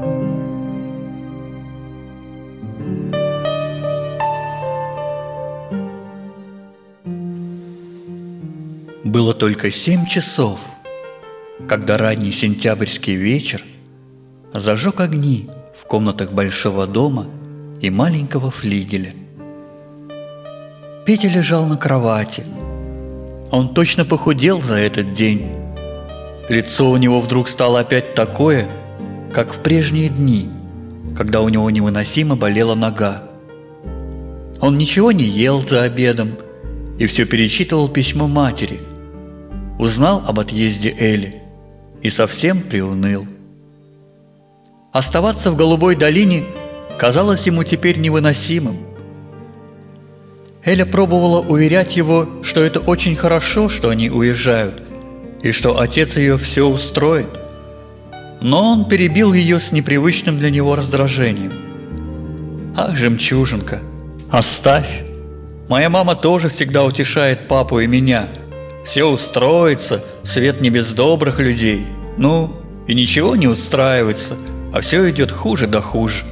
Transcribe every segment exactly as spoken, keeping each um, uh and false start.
Было только семь часов, когда ранний сентябрьский вечер зажег огни в комнатах большого дома и маленького флигеля. Петя лежал на кровати. Он точно похудел за этот день. Лицо у него вдруг стало опять такое, как в прежние дни, когда у него невыносимо болела нога. Он ничего не ел за обедом и все перечитывал письмо матери. Узнал об отъезде Эли и совсем приуныл. Оставаться в Голубой долине казалось ему теперь невыносимым. Эля пробовала уверять его, что это очень хорошо, что они уезжают, и что отец ее все устроит. Но он перебил ее с непривычным для него раздражением. «Ах, жемчужинка, оставь! Моя мама тоже всегда утешает папу и меня. Все устроится, свет не без добрых людей. Ну, и ничего не устраивается, а все идет хуже да хуже».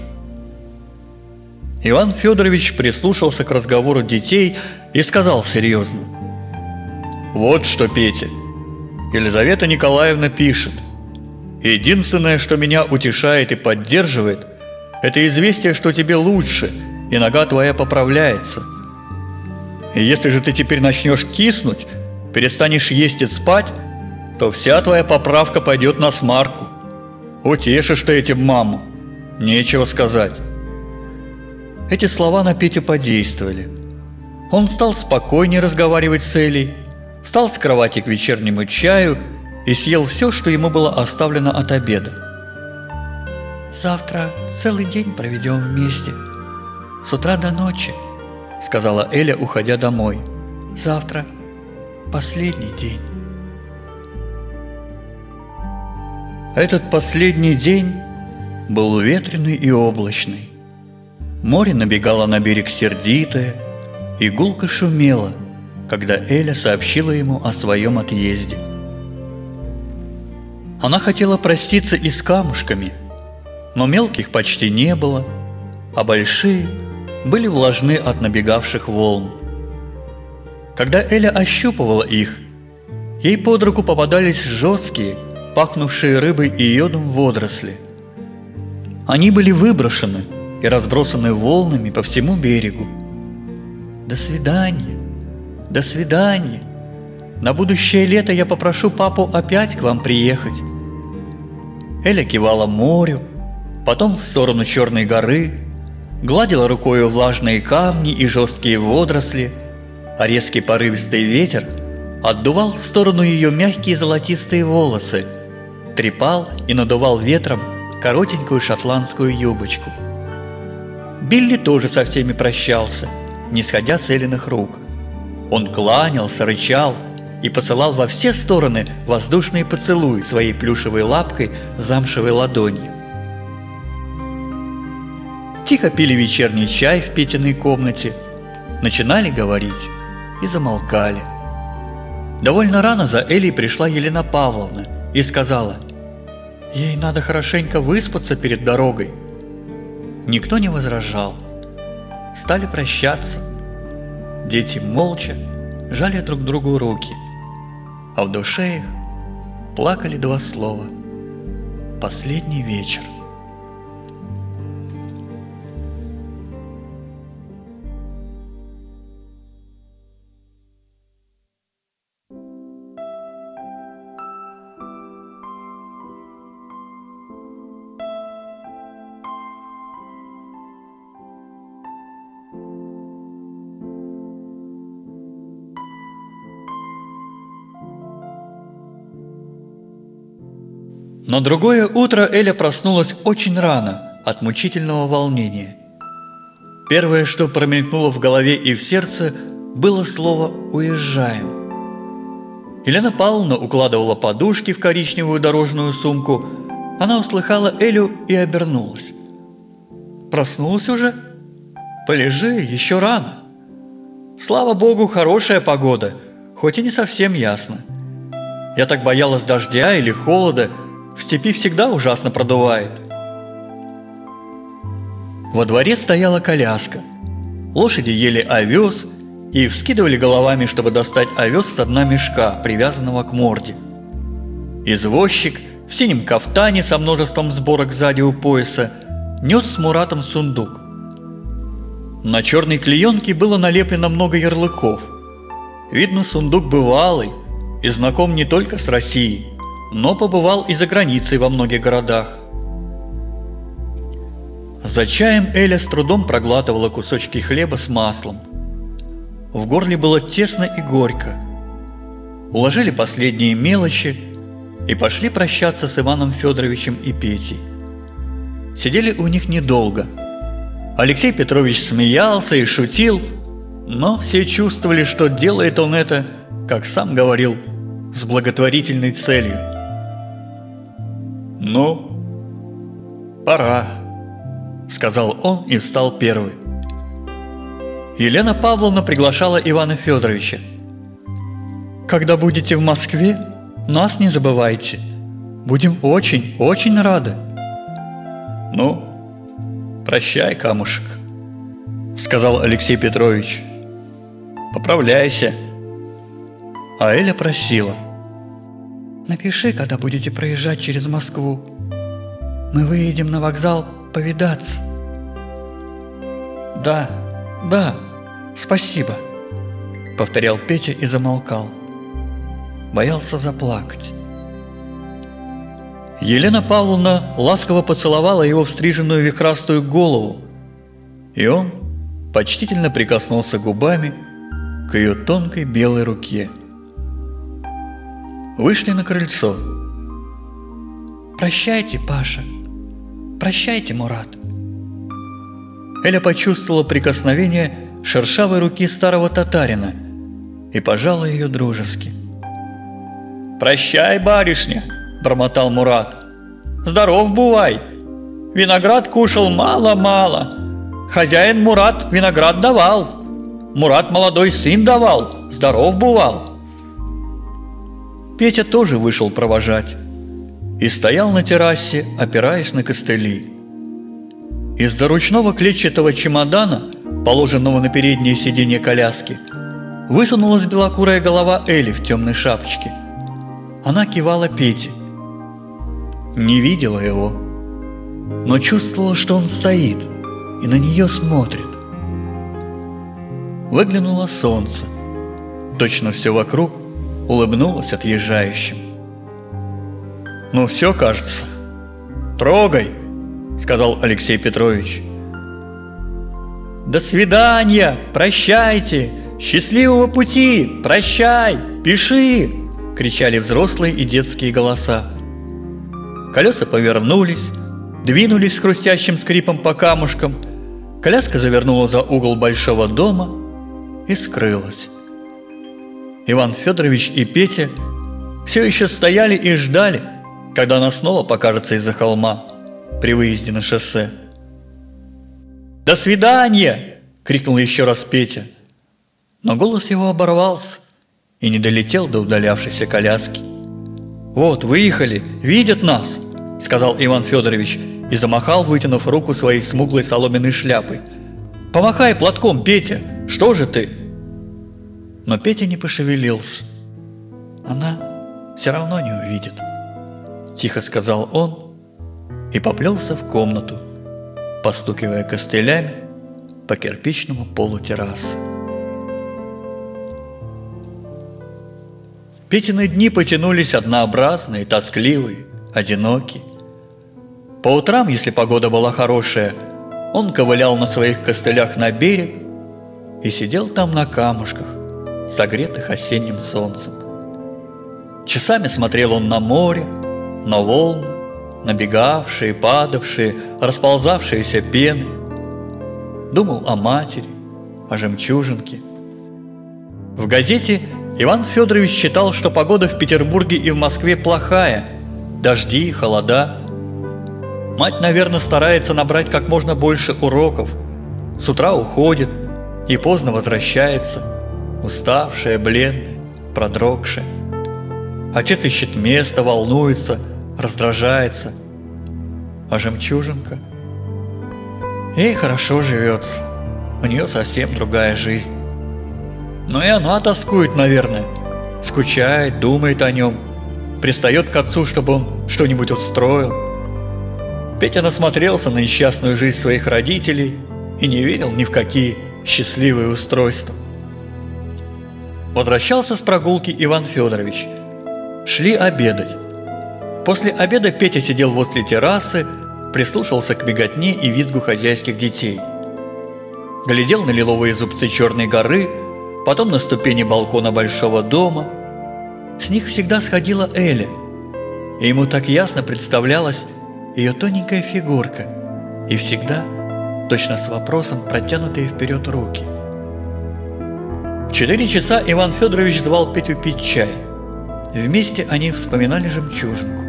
Иван Федорович прислушался к разговору детей и сказал серьезно: «Вот что, Петя, Елизавета Николаевна пишет. Единственное, что меня утешает и поддерживает, это известие, что тебе лучше, и нога твоя поправляется. И если же ты теперь начнешь киснуть, перестанешь есть и спать, то вся твоя поправка пойдет на смарку. Утешишь ты этим маму, нечего сказать». Эти слова на Петю подействовали. Он стал спокойнее разговаривать с Элей, встал с кровати к вечернему чаю и съел все, что ему было оставлено от обеда. «Завтра целый день проведем вместе, с утра до ночи», — сказала Эля, уходя домой. «Завтра последний день». Этот последний день был ветреный и облачный. Море набегало на берег сердитое, и гулко шумело, когда Эля сообщила ему о своем отъезде. Она хотела проститься и с камушками, но мелких почти не было, а большие были влажны от набегавших волн. Когда Эля ощупывала их, ей под руку попадались жесткие, пахнувшие рыбой и йодом водоросли. Они были выброшены и разбросаны волнами по всему берегу. «До свидания, до свидания. На будущее лето я попрошу папу опять к вам приехать». Эля кивала морю, потом в сторону Черной горы, гладила рукою влажные камни и жесткие водоросли, а резкий порывистый ветер отдувал в сторону ее мягкие золотистые волосы, трепал и надувал ветром коротенькую шотландскую юбочку. Билли тоже со всеми прощался, не сходя с Элиных рук. Он кланялся, рычал и посылал во все стороны воздушные поцелуи своей плюшевой лапкой с замшевой ладонью. Тихо пили вечерний чай в Петиной комнате, начинали говорить и замолкали. Довольно рано за Элей пришла Елена Павловна и сказала: «Ей надо хорошенько выспаться перед дорогой». Никто не возражал. Стали прощаться. Дети молча жали друг другу руки, а в душе их плакали два слова: «Последний вечер». На другое утро Эля проснулась очень рано от мучительного волнения. Первое, что промелькнуло в голове и в сердце, было слово «уезжаем». Елена Павловна укладывала подушки в коричневую дорожную сумку. Она услыхала Элю и обернулась. «Проснулась уже? Полежи, еще рано. Слава богу, хорошая погода, хоть и не совсем ясно. Я так боялась дождя или холода. В степи всегда ужасно продувает. Во дворе стояла коляска. Лошади ели овес и вскидывали головами, чтобы достать овес со дна мешка, привязанного к морде. Извозчик в синем кафтане со множеством сборок сзади у пояса нес с Муратом сундук. На черной клеенке было налеплено много ярлыков. Видно, сундук бывалый и знаком не только с Россией, но побывал и за границей во многих городах. За чаем Эля с трудом проглатывала кусочки хлеба с маслом. В горле было тесно и горько. Уложили последние мелочи и пошли прощаться с Иваном Федоровичем и Петей. Сидели у них недолго. Алексей Петрович смеялся и шутил, но все чувствовали, что делает он это, как сам говорил, с благотворительной целью. «Ну, пора», — сказал он и встал первый. Елена Павловна приглашала Ивана Федоровича. «Когда будете в Москве, нас не забывайте. Будем очень, очень рады». «Ну, прощай, камушек», — сказал Алексей Петрович. «Поправляйся». А Эля просила: «Напиши, когда будете проезжать через Москву. Мы выедем на вокзал повидаться». «Да, да, спасибо», — повторял Петя и замолкал. Боялся заплакать. Елена Павловна ласково поцеловала его в стриженную вихрастую голову, и он почтительно прикоснулся губами к ее тонкой белой руке. Вышли на крыльцо. «Прощайте, Паша, прощайте, Мурат». Эля почувствовала прикосновение шершавой руки старого татарина и пожала ее дружески. «Прощай, барышня», — бормотал Мурат. «Здоров бывай. Виноград кушал мало-мало. Хозяин Мурат виноград давал. Мурат молодой сын давал. Здоров бывал». Петя тоже вышел провожать и стоял на террасе, опираясь на костыли. Из-за ручного клетчатого чемодана, положенного на переднее сиденье коляски, высунулась белокурая голова Эли в темной шапочке. Она кивала Пете. Не видела его, но чувствовала, что он стоит и на нее смотрит. Выглянуло солнце. Точно все вокруг улыбнулось отъезжающим. «Ну все, кажется. Трогай», — сказал Алексей Петрович. «До свидания, прощайте, счастливого пути, прощай, пиши!» — кричали взрослые и детские голоса. Колеса повернулись, двинулись с хрустящим скрипом по камушкам, коляска завернула за угол большого дома и скрылась. Иван Федорович и Петя все еще стояли и ждали, когда она снова покажется из-за холма при выезде на шоссе. «До свидания!» — крикнул еще раз Петя, но голос его оборвался и не долетел до удалявшейся коляски. «Вот, выехали, видят нас!» — сказал Иван Федорович и замахал, вытянув руку своей смуглой соломенной шляпой. «Помахай платком, Петя! Что же ты?» Но Петя не пошевелился. «Она все равно не увидит», — тихо сказал он и поплелся в комнату, постукивая костылями по кирпичному полу террасы. Петины дни потянулись однообразные, тоскливые, одинокие. По утрам, если погода была хорошая, он ковылял на своих костылях на берег и сидел там на камушках, согретых осенним солнцем. Часами смотрел он на море, на волны, набегавшие, падавшие, расползавшиеся пены. Думал о матери, о жемчужинке. В газете Иван Федорович читал, что погода в Петербурге и в Москве плохая, дожди, холода. Мать, наверное, старается набрать как можно больше уроков. С утра уходит и поздно возвращается, уставшая, бледная, продрогшая. Отец ищет место, волнуется, раздражается. А жемчужинка? Ей хорошо живется, у нее совсем другая жизнь. Но и она тоскует, наверное, скучает, думает о нем, пристает к отцу, чтобы он что-нибудь устроил. Петя насмотрелся на несчастную жизнь своих родителей и не верил ни в какие счастливые устройства. Возвращался с прогулки Иван Федорович. Шли обедать. После обеда Петя сидел возле террасы, прислушался к беготне и визгу хозяйских детей. Глядел на лиловые зубцы Черной горы, потом на ступени балкона большого дома. С них всегда сходила Эля, и ему так ясно представлялась ее тоненькая фигурка и всегда, точно с вопросом, протянутые вперед руки. В четыре часа Иван Федорович звал Петю пить чай. Вместе они вспоминали жемчужинку.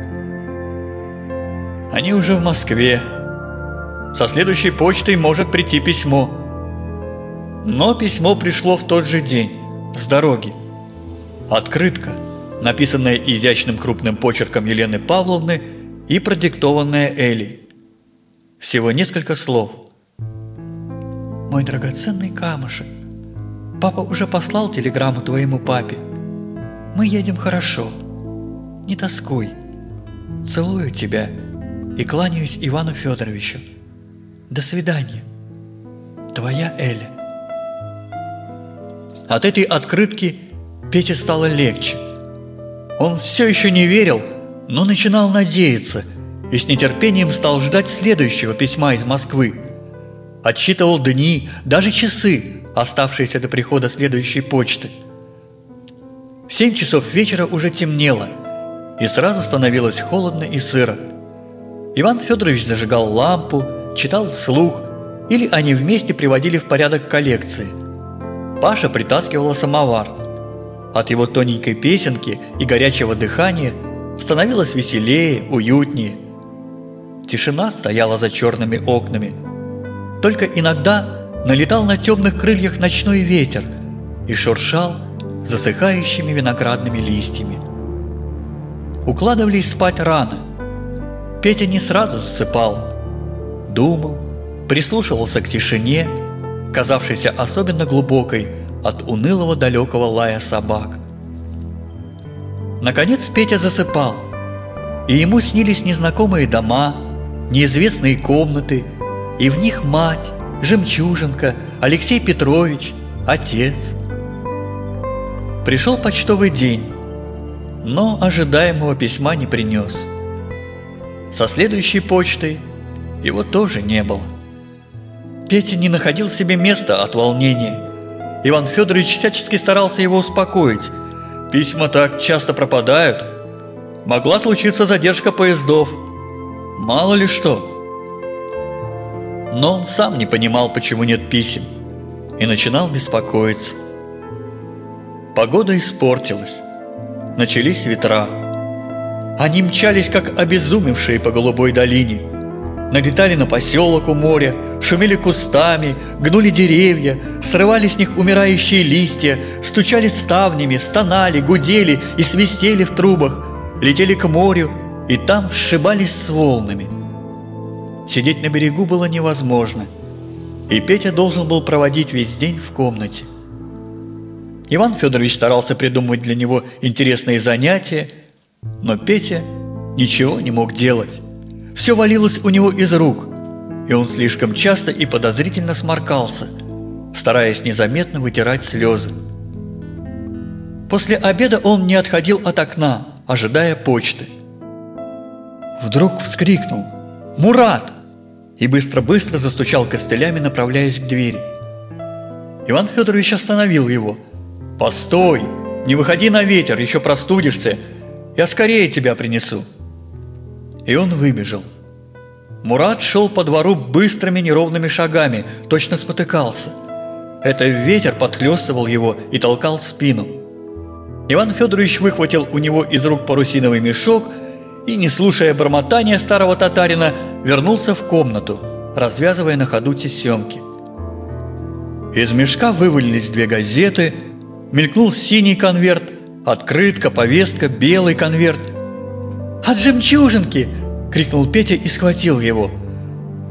Они уже в Москве. Со следующей почтой может прийти письмо. Но письмо пришло в тот же день, с дороги. Открытка, написанная изящным крупным почерком Елены Павловны и продиктованная Элей. Всего несколько слов. «Мой драгоценный камушек, папа уже послал телеграмму твоему папе. Мы едем хорошо. Не тоскуй. Целую тебя и кланяюсь Ивану Федоровичу. До свидания. Твоя Эля». От этой открытки Пете стало легче. Он все еще не верил, но начинал надеяться и с нетерпением стал ждать следующего письма из Москвы. Отсчитывал дни, даже часы, оставшиеся до прихода следующей почты. В семь часов вечера уже темнело, и сразу становилось холодно и сыро. Иван Федорович зажигал лампу, читал вслух, или они вместе приводили в порядок коллекции. Паша притаскивала самовар. От его тоненькой песенки и горячего дыхания становилось веселее, уютнее. Тишина стояла за черными окнами. Только иногда налетал на темных крыльях ночной ветер и шуршал засыхающими виноградными листьями. Укладывались спать рано. Петя не сразу засыпал. Думал, прислушивался к тишине, казавшейся особенно глубокой от унылого далекого лая собак. Наконец Петя засыпал, и ему снились незнакомые дома, неизвестные комнаты, и в них мать, жемчужинка, Алексей Петрович, отец. Пришел почтовый день, но ожидаемого письма не принес. Со следующей почтой его тоже не было. Петя не находил себе места от волнения. Иван Федорович всячески старался его успокоить. Письма так часто пропадают. Могла случиться задержка поездов. Мало ли что. Но он сам не понимал, почему нет писем, и начинал беспокоиться. Погода испортилась. Начались ветра. Они мчались, как обезумевшие по голубой долине. Налетали на поселок у моря, шумели кустами, гнули деревья, срывали с них умирающие листья, стучали ставнями, стонали, гудели и свистели в трубах, летели к морю и там сшибались с волнами. Сидеть на берегу было невозможно, и Петя должен был проводить весь день в комнате. Иван Федорович старался придумывать для него интересные занятия, но Петя ничего не мог делать. Все валилось у него из рук, и он слишком часто и подозрительно сморкался, стараясь незаметно вытирать слезы. После обеда он не отходил от окна, ожидая почты. Вдруг вскрикнул: «Мурат!» и быстро-быстро застучал костылями, направляясь к двери. Иван Федорович остановил его. «Постой! Не выходи на ветер, еще простудишься! Я скорее тебя принесу!» И он выбежал. Мурат шел по двору быстрыми неровными шагами, точно спотыкался. Это ветер подхлестывал его и толкал в спину. Иван Федорович выхватил у него из рук парусиновый мешок и, не слушая бормотания старого татарина, вернулся в комнату, развязывая на ходу тесемки. Из мешка вывалились две газеты, мелькнул синий конверт, открытка, повестка, белый конверт. «От жемчужинки!» – крикнул Петя и схватил его.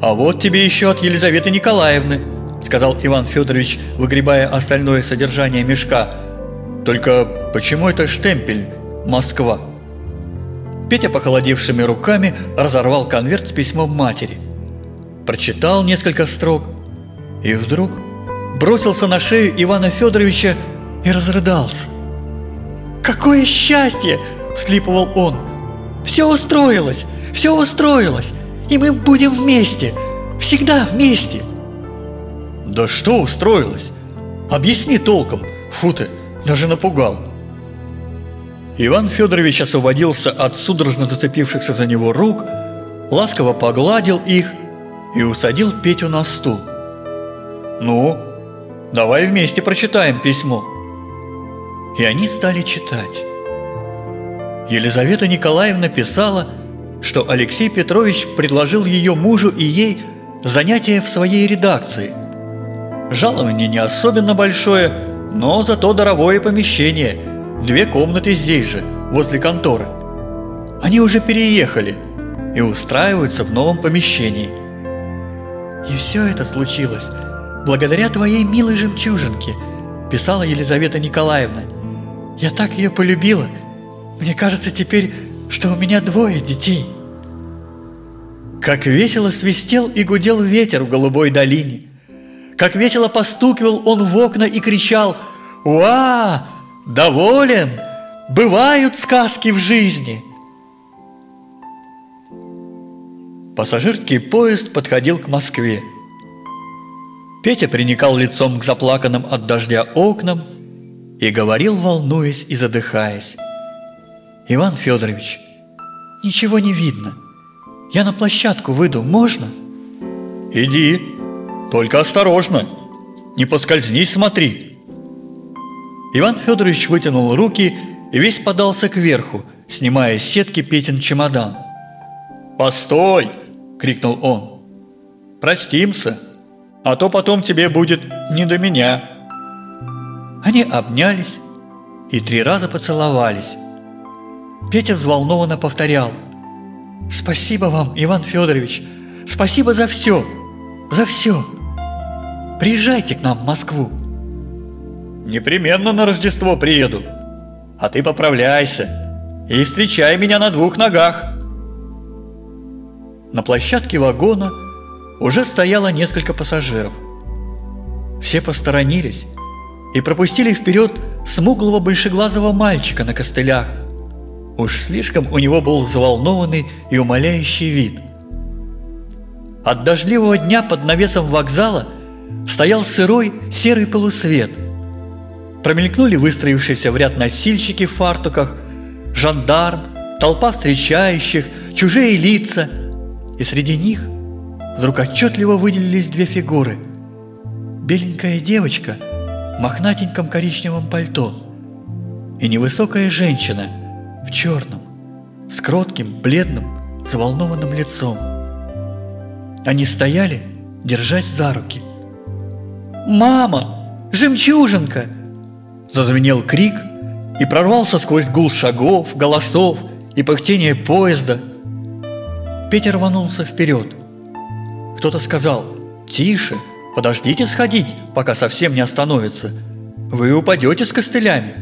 «А вот тебе еще от Елизаветы Николаевны», — сказал Иван Федорович, выгребая остальное содержание мешка. «Только почему это штемпель «Москва»?» Петя похолодевшими руками разорвал конверт с письмом матери, прочитал несколько строк и вдруг бросился на шею Ивана Федоровича и разрыдался. «Какое счастье!» – всхлипывал он. «Все устроилось, все устроилось, и мы будем вместе, всегда вместе!» «Да что устроилось? Объясни толком, фу ты, даже напугал!» Иван Федорович освободился от судорожно зацепившихся за него рук, ласково погладил их и усадил Петю на стул. «Ну, давай вместе прочитаем письмо». И они стали читать. Елизавета Николаевна писала, что Алексей Петрович предложил ее мужу и ей занятие в своей редакции. Жалование не особенно большое, но зато даровое помещение, две комнаты здесь же, возле конторы. Они уже переехали и устраиваются в новом помещении. «И все это случилось благодаря твоей милой жемчужинке», – писала Елизавета Николаевна. «Я так ее полюбила. Мне кажется теперь, что у меня двое детей». Как весело свистел и гудел ветер в голубой долине. Как весело постукивал он в окна и кричал: «Уа! Доволен! Бывают сказки в жизни!» Пассажирский поезд подходил к Москве. Петя приникал лицом к заплаканным от дождя окнам и говорил, волнуясь и задыхаясь: «Иван Федорович, ничего не видно. Я на площадку выйду, можно?» «Иди, только осторожно, не поскользнись, смотри». Иван Федорович вытянул руки и весь подался кверху, снимая с сетки Петин чемодан. «Постой!» – крикнул он. «Простимся, а то потом тебе будет не до меня». Они обнялись и три раза поцеловались. Петя взволнованно повторял: «Спасибо вам, Иван Федорович, спасибо за все, за все. Приезжайте к нам в Москву». «Непременно на Рождество приеду, а ты поправляйся и встречай меня на двух ногах». На площадке вагона уже стояло несколько пассажиров. Все посторонились и пропустили вперед смуглого большеглазого мальчика на костылях. Уж слишком у него был взволнованный и умоляющий вид. От дождливого дня под навесом вокзала стоял сырой серый полусвет. Промелькнули выстроившиеся в ряд носильщики в фартуках, жандарм, толпа встречающих, чужие лица. И среди них вдруг отчетливо выделились две фигуры. Беленькая девочка в мохнатеньком коричневом пальто и невысокая женщина в черном, с кротким, бледным, взволнованным лицом. Они стояли, держась за руки. «Мама! Жемчужинка!» Зазвенел крик и прорвался сквозь гул шагов, голосов и пыхтение поезда. Петя рванулся вперед. Кто-то сказал: «Тише, подождите сходить, пока совсем не остановится. Вы упадете с костылями».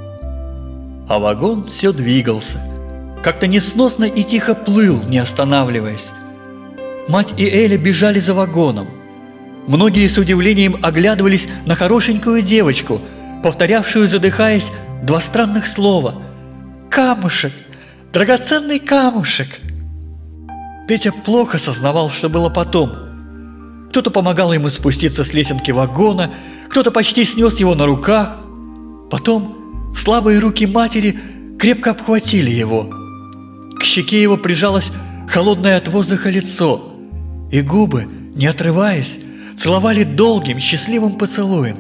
А вагон все двигался, как-то несносно и тихо плыл, не останавливаясь. Мать и Эля бежали за вагоном. Многие с удивлением оглядывались на хорошенькую девочку, повторявшую, задыхаясь, два странных слова: «Камушек! Драгоценный камушек!» Петя плохо сознавал, что было потом. Кто-то помогал ему спуститься с лесенки вагона, кто-то почти снес его на руках. Потом слабые руки матери крепко обхватили его. К щеке его прижалось холодное от воздуха лицо, и губы, не отрываясь, целовали долгим, счастливым поцелуем.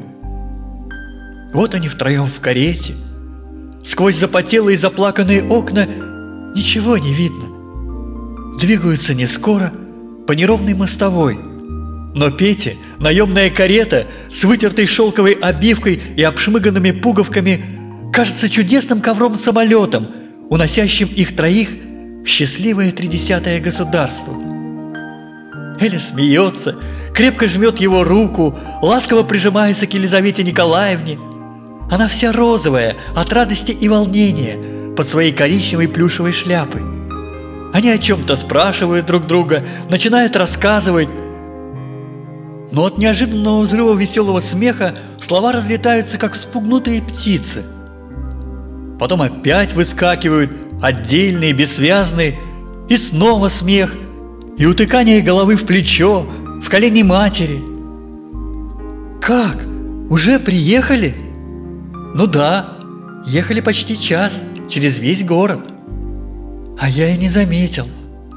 Вот они втроем в карете. Сквозь запотелые и заплаканные окна ничего не видно. Двигаются не скоро по неровной мостовой, но Пете наемная карета с вытертой шелковой обивкой и обшмыганными пуговками кажется чудесным ковром-самолетом, уносящим их троих в счастливое тридесятое государство. Эля смеется, крепко жмет его руку, ласково прижимается к Елизавете Николаевне. Она вся розовая от радости и волнения под своей коричневой плюшевой шляпой. Они о чем-то спрашивают друг друга, начинают рассказывать. Но от неожиданного взрыва веселого смеха слова разлетаются, как вспугнутые птицы. Потом опять выскакивают отдельные, бессвязные, и снова смех, и утыкание головы в плечо, в колени матери. «Как? Уже приехали?» «Ну да, ехали почти час, через весь город. А я и не заметил».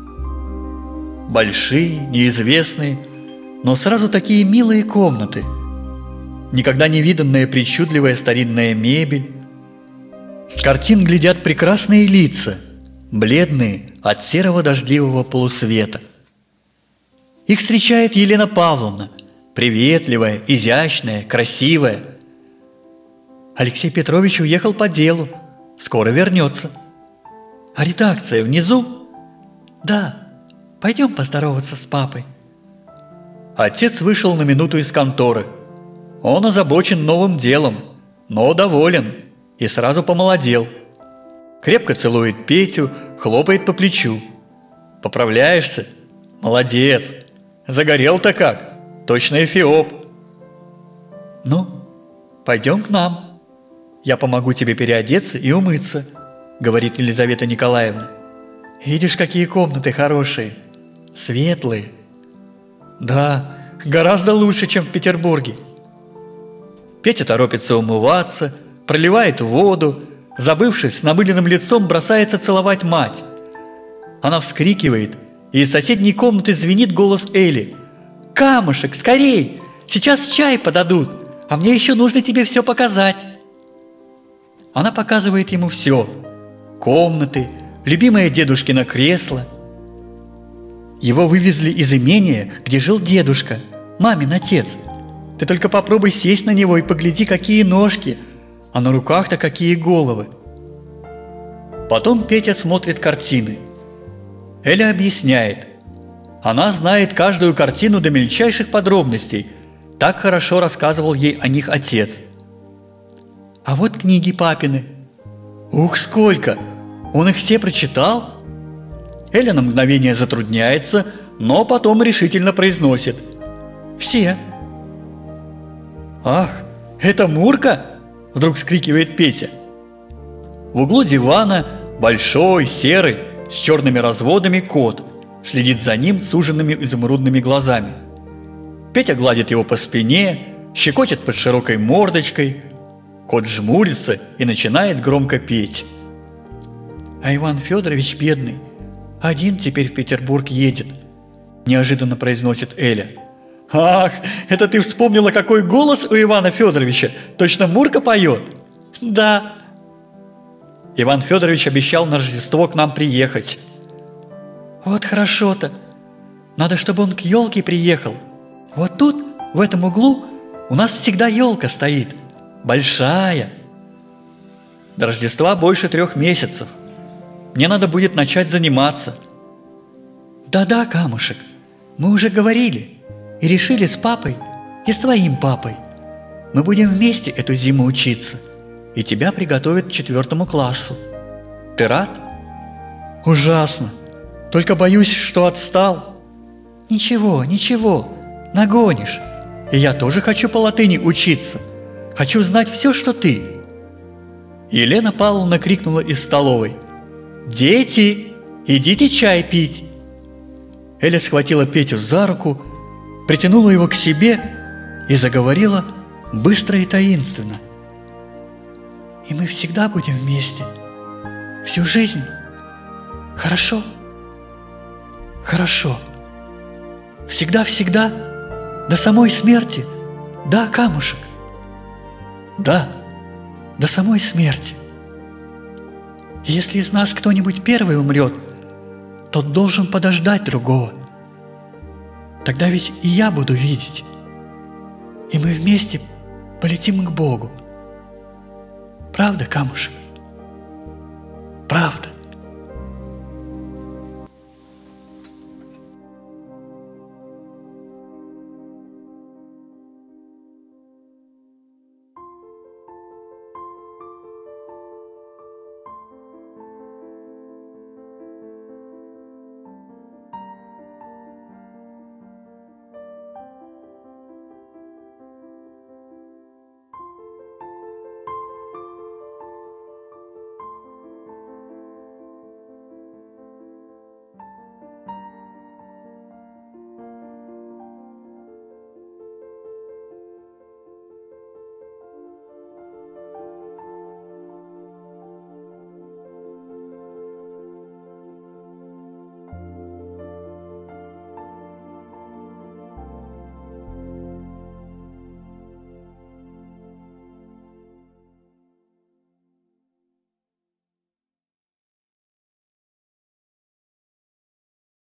Большие, неизвестные, но сразу такие милые комнаты. Никогда не виданная причудливая старинная мебель. С картин глядят прекрасные лица, бледные от серого дождливого полусвета. Их встречает Елена Павловна, приветливая, изящная, красивая. Алексей Петрович уехал по делу, скоро вернется. А редакция внизу? Да, пойдем поздороваться с папой. Отец вышел на минуту из конторы. Он озабочен новым делом, но доволен и сразу помолодел. Крепко целует Петю, хлопает по плечу. «Поправляешься? Молодец! Загорел-то как! Точно Эфиоп!» «Ну, пойдем к нам. Я помогу тебе переодеться и умыться», — говорит Елизавета Николаевна. «Видишь, какие комнаты хорошие, светлые». «Да, гораздо лучше, чем в Петербурге». Петя торопится умываться, проливает воду, забывшись, с намыленным лицом бросается целовать мать. Она вскрикивает, и из соседней комнаты звенит голос Эли. «Камушек, скорей! Сейчас чай подадут, а мне еще нужно тебе все показать». Она показывает ему все: комнаты, любимое дедушкино кресло. Его вывезли из имения, где жил дедушка, мамин отец. Ты только попробуй сесть на него и погляди, какие ножки, а на руках-то какие головы. Потом Петя смотрит картины. Эля объясняет. Она знает каждую картину до мельчайших подробностей. Так хорошо рассказывал ей о них отец. А вот книги папины. Ух, сколько! Он их все прочитал? Эля на мгновение затрудняется, но потом решительно произносит. Все. «Ах, это Мурка?» – вдруг вскрикивает Петя. В углу дивана большой, серый, с черными разводами кот следит за ним суженными изумрудными глазами. Петя гладит его по спине, щекочет под широкой мордочкой. Кот жмурится и начинает громко петь. «А Иван Федорович бедный, один теперь в Петербург едет», – неожиданно произносит Эля. «Ах, это ты вспомнила, какой голос у Ивана Федоровича! Точно Мурка поет?» «Да». Иван Федорович обещал на Рождество к нам приехать. «Вот хорошо-то! Надо, чтобы он к елке приехал. Вот тут, в этом углу, у нас всегда елка стоит. Большая. До Рождества больше трех месяцев. Мне надо будет начать заниматься». «Да-да, Камушек, мы уже говорили и решили с папой и с твоим папой. Мы будем вместе эту зиму учиться, и тебя приготовят к четвертому классу. Ты рад?» «Ужасно! Только боюсь, что отстал». «Ничего, ничего, нагонишь. И я тоже хочу по латыни учиться. Хочу знать все, что ты». Елена Павловна крикнула из столовой. «Дети, идите чай пить!» Эля схватила Петю за руку, притянула его к себе и заговорила быстро и таинственно. «И мы всегда будем вместе, всю жизнь. Хорошо? Хорошо. Всегда-всегда, до самой смерти. Да, Камушек?» «Да, до самой смерти. Если из нас кто-нибудь первый умрет, тот должен подождать другого. Тогда ведь и я буду видеть, и мы вместе полетим к Богу. Правда, Камушек? Правда?»